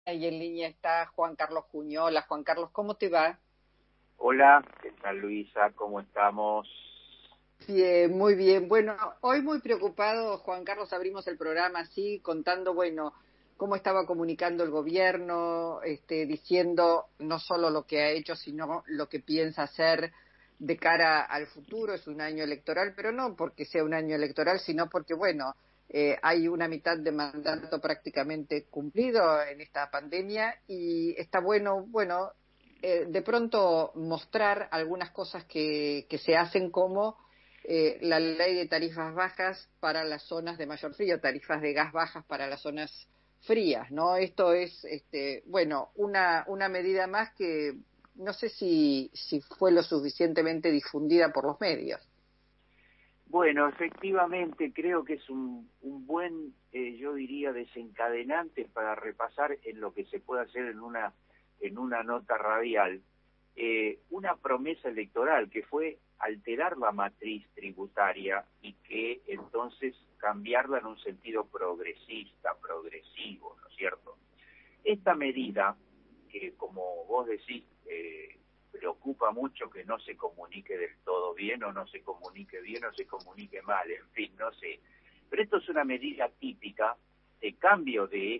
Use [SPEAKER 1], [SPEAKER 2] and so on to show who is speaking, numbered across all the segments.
[SPEAKER 1] Y en línea está Juan Carlos Juñola. Juan Carlos, ¿cómo te va?
[SPEAKER 2] Hola, ¿qué tal Luisa? ¿Cómo estamos?
[SPEAKER 1] Bien, muy bien. Bueno, hoy muy preocupado, Juan Carlos, abrimos el programa así, contando, bueno, cómo estaba comunicando el gobierno, diciendo no solo lo que ha hecho, sino lo que piensa hacer de cara al futuro. Es un año electoral, pero no porque sea un año electoral, sino porque, bueno, hay una mitad de mandato prácticamente cumplido en esta pandemia y está bueno, de pronto mostrar algunas cosas que se hacen como la ley de tarifas bajas para las zonas de mayor frío, tarifas de gas bajas para las zonas frías, ¿no? Esto es, una medida más que no sé si fue lo suficientemente difundida por los medios.
[SPEAKER 2] Bueno, efectivamente creo que es un buen, yo diría, desencadenante para repasar en lo que se puede hacer en una nota radial, una promesa electoral que fue alterar la matriz tributaria y que entonces cambiarla en un sentido progresista, progresivo, ¿no es cierto? Esta medida, que como vos decís, preocupa mucho que no se comunique del todo bien o no se comunique bien o se comunique mal, en fin, no sé. Pero esto es una medida típica de cambio de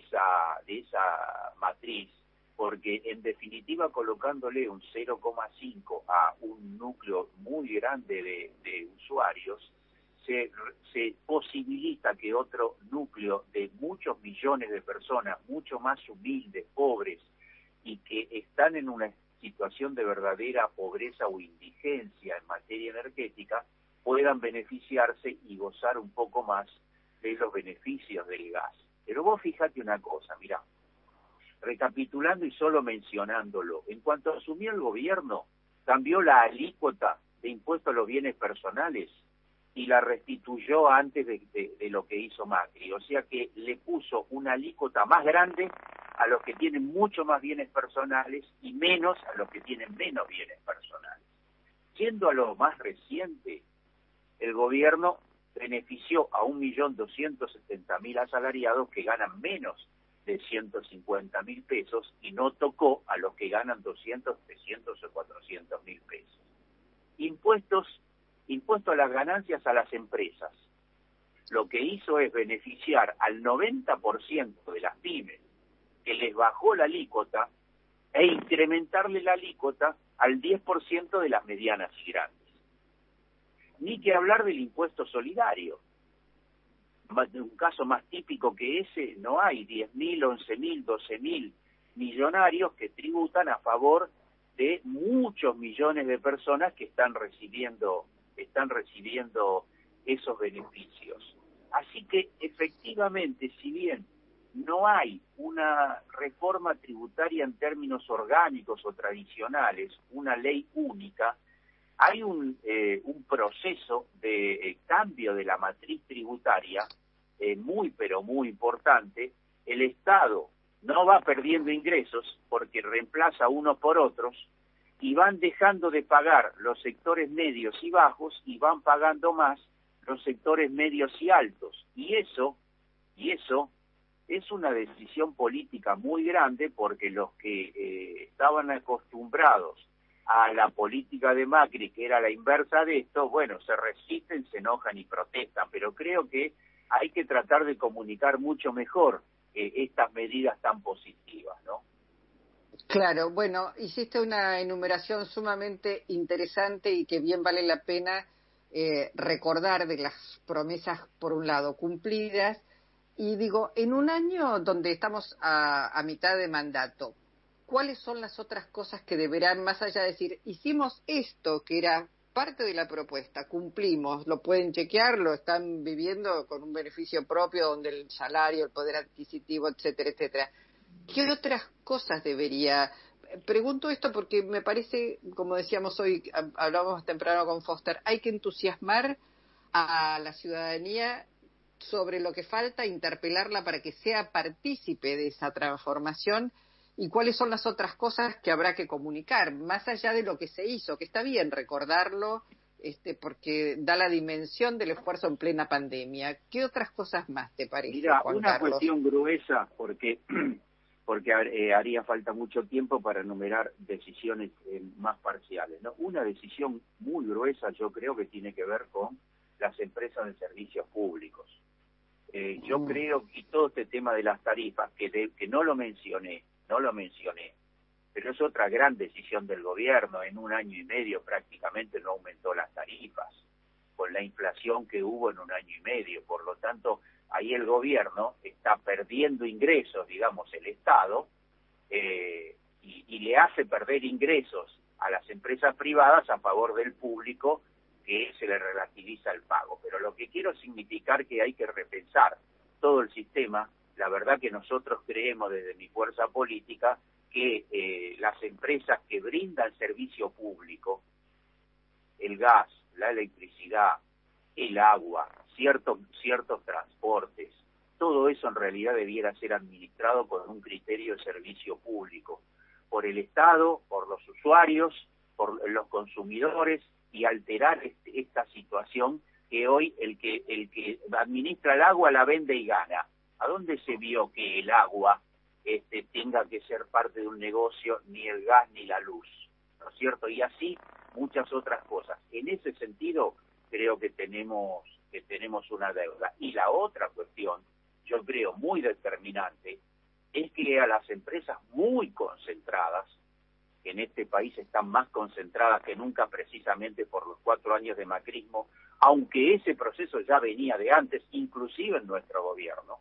[SPEAKER 2] esa matriz, porque en definitiva colocándole un 0,5 a un núcleo muy grande de usuarios, se posibilita que otro núcleo de muchos millones de personas, mucho más humildes, pobres, y que están en una situación de verdadera pobreza o indigencia en materia energética, puedan beneficiarse y gozar un poco más de los beneficios del gas. Pero vos fíjate una cosa, mirá, recapitulando y solo mencionándolo, en cuanto asumió el gobierno, cambió la alícuota de impuesto a los bienes personales y la restituyó antes de lo que hizo Macri. O sea que le puso una alícuota más grande a los que tienen mucho más bienes personales y menos a los que tienen menos bienes personales. Yendo a lo más reciente, el gobierno benefició a 1.270.000 asalariados que ganan menos de 150.000 pesos y no tocó a los que ganan 200, 300 o 400.000 pesos. Impuesto a las ganancias a las empresas. Lo que hizo es beneficiar al 90% de las pymes, que les bajó la alícuota, e incrementarle la alícuota al 10% de las medianas y grandes. Ni que hablar del impuesto solidario. De un caso más típico que ese, no hay 10.000, 11.000, 12.000 millonarios que tributan a favor de muchos millones de personas que están recibiendo esos beneficios. Así que efectivamente, si bien no hay una reforma tributaria en términos orgánicos o tradicionales, una ley única, hay un proceso de cambio de la matriz tributaria muy pero muy importante. El Estado no va perdiendo ingresos porque reemplaza unos por otros y van dejando de pagar los sectores medios y bajos y van pagando más los sectores medios y altos. Y eso es una decisión política muy grande porque los que estaban acostumbrados a la política de Macri, que era la inversa de esto, bueno, se resisten, se enojan y protestan, pero creo que hay que tratar de comunicar mucho mejor estas medidas tan positivas, ¿no?
[SPEAKER 1] Claro, bueno, hiciste una enumeración sumamente interesante y que bien vale la pena recordar de las promesas, por un lado, cumplidas. Y digo, en un año donde estamos a mitad de mandato, ¿cuáles son las otras cosas que deberán, más allá de decir, hicimos esto que era parte de la propuesta, cumplimos, lo pueden chequear, lo están viviendo con un beneficio propio donde el salario, el poder adquisitivo, etcétera, etcétera? ¿Qué otras cosas debería? Pregunto esto porque me parece, como decíamos hoy, hablábamos temprano con Foster, hay que entusiasmar a la ciudadanía sobre lo que falta, interpelarla para que sea partícipe de esa transformación y cuáles son las otras cosas que habrá que comunicar, más allá de lo que se hizo, que está bien recordarlo, porque da la dimensión del esfuerzo en plena pandemia. ¿Qué otras cosas más te parece,
[SPEAKER 2] Mira,
[SPEAKER 1] Juan
[SPEAKER 2] una
[SPEAKER 1] Carlos?
[SPEAKER 2] cuestión gruesa, porque porque haría falta mucho tiempo para enumerar decisiones más parciales, ¿no? Una decisión muy gruesa yo creo que tiene que ver con las empresas de servicios públicos. Yo creo que todo este tema de las tarifas, que no lo mencioné, pero es otra gran decisión del gobierno. En un año y medio prácticamente no aumentó las tarifas, con la inflación que hubo en un año y medio. Por lo tanto, ahí el gobierno está perdiendo ingresos, digamos, el Estado, y le hace perder ingresos a las empresas privadas a favor del público, que se le relativiza el pago. Pero lo que quiero significar que hay que repensar todo el sistema. La verdad que nosotros creemos desde mi fuerza política que las empresas que brindan servicio público, el gas, la electricidad, el agua, ciertos transportes, todo eso en realidad debiera ser administrado con un criterio de servicio público, por el Estado, por los usuarios, por los consumidores, y alterar esta situación que hoy el que administra el agua la vende y gana. ¿A dónde se vio que el agua tenga que ser parte de un negocio, ni el gas ni la luz? ¿No es cierto? Y así muchas otras cosas. En ese sentido creo que tenemos una deuda. Y la otra cuestión, yo creo muy determinante, es que a las empresas muy concentradas, que en este país están más concentradas que nunca precisamente por los 4 años de macrismo, aunque ese proceso ya venía de antes, inclusive en nuestro gobierno,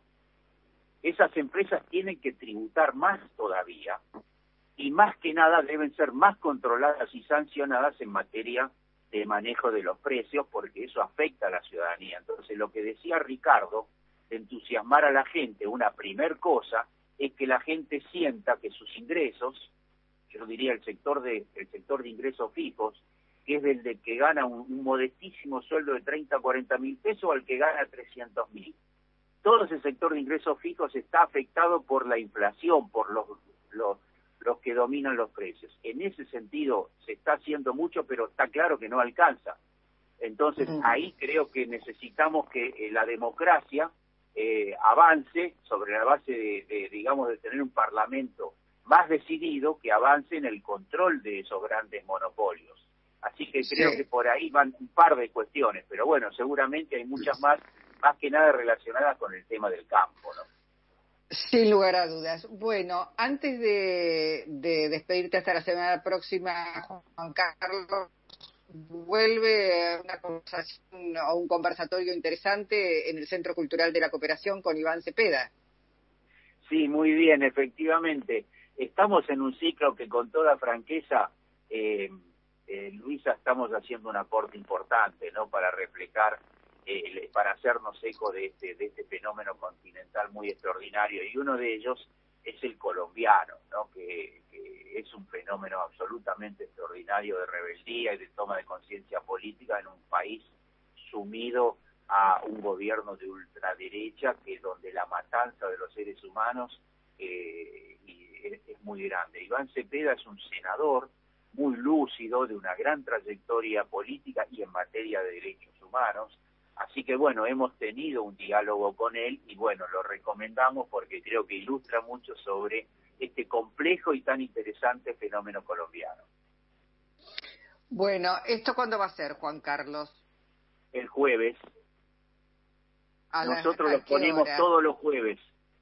[SPEAKER 2] esas empresas tienen que tributar más todavía, y más que nada deben ser más controladas y sancionadas en materia de manejo de los precios, porque eso afecta a la ciudadanía. Entonces, lo que decía Ricardo, de entusiasmar a la gente, una primer cosa, es que la gente sienta que sus ingresos, yo diría el sector de ingresos fijos, que es del de que gana un modestísimo sueldo de 30 a 40 mil pesos al que gana 300.000. Todo ese sector de ingresos fijos está afectado por la inflación, por los que dominan los precios. En ese sentido se está haciendo mucho, pero está claro que no alcanza. Entonces ahí creo que necesitamos que la democracia avance sobre la base de tener un parlamento más decidido, que avance en el control de esos grandes monopolios. Así que creo que por ahí van un par de cuestiones, pero bueno, seguramente hay muchas más que nada relacionadas con el tema del campo, ¿no?
[SPEAKER 1] Sin lugar a dudas. Bueno, antes de despedirte hasta la semana próxima, Juan Carlos, vuelve una conversación o un conversatorio interesante en el Centro Cultural de la Cooperación con Iván Cepeda.
[SPEAKER 2] Sí, muy bien, efectivamente. Estamos en un ciclo que, con toda franqueza, Luisa, estamos haciendo un aporte importante, ¿no?, para reflejar, para hacernos eco de este fenómeno continental muy extraordinario, y uno de ellos es el colombiano, ¿no?, que es un fenómeno absolutamente extraordinario de rebeldía y de toma de conciencia política en un país sumido a un gobierno de ultraderecha, que donde la matanza de los seres humanos es muy grande. Iván Cepeda es un senador muy lúcido, de una gran trayectoria política y en materia de derechos humanos. Así que bueno, hemos tenido un diálogo con él y bueno, lo recomendamos porque creo que ilustra mucho sobre este complejo y tan interesante fenómeno colombiano.
[SPEAKER 1] Bueno, ¿esto cuándo va a ser, Juan Carlos?
[SPEAKER 2] El jueves. Nosotros lo ponemos todos los jueves.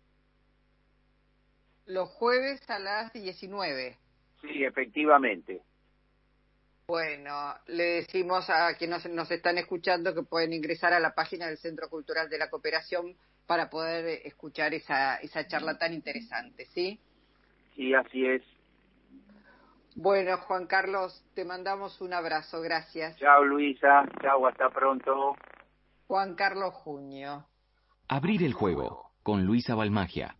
[SPEAKER 1] Los jueves a las 19.
[SPEAKER 2] Sí, efectivamente.
[SPEAKER 1] Bueno, le decimos a quienes nos están escuchando que pueden ingresar a la página del Centro Cultural de la Cooperación para poder escuchar esa charla tan interesante, ¿sí?
[SPEAKER 2] Sí, así es.
[SPEAKER 1] Bueno, Juan Carlos, te mandamos un abrazo, gracias.
[SPEAKER 2] Chao, Luisa, chao, hasta pronto.
[SPEAKER 1] Juan Carlos Junio.
[SPEAKER 3] Abrir el juego con Luisa Balmagia.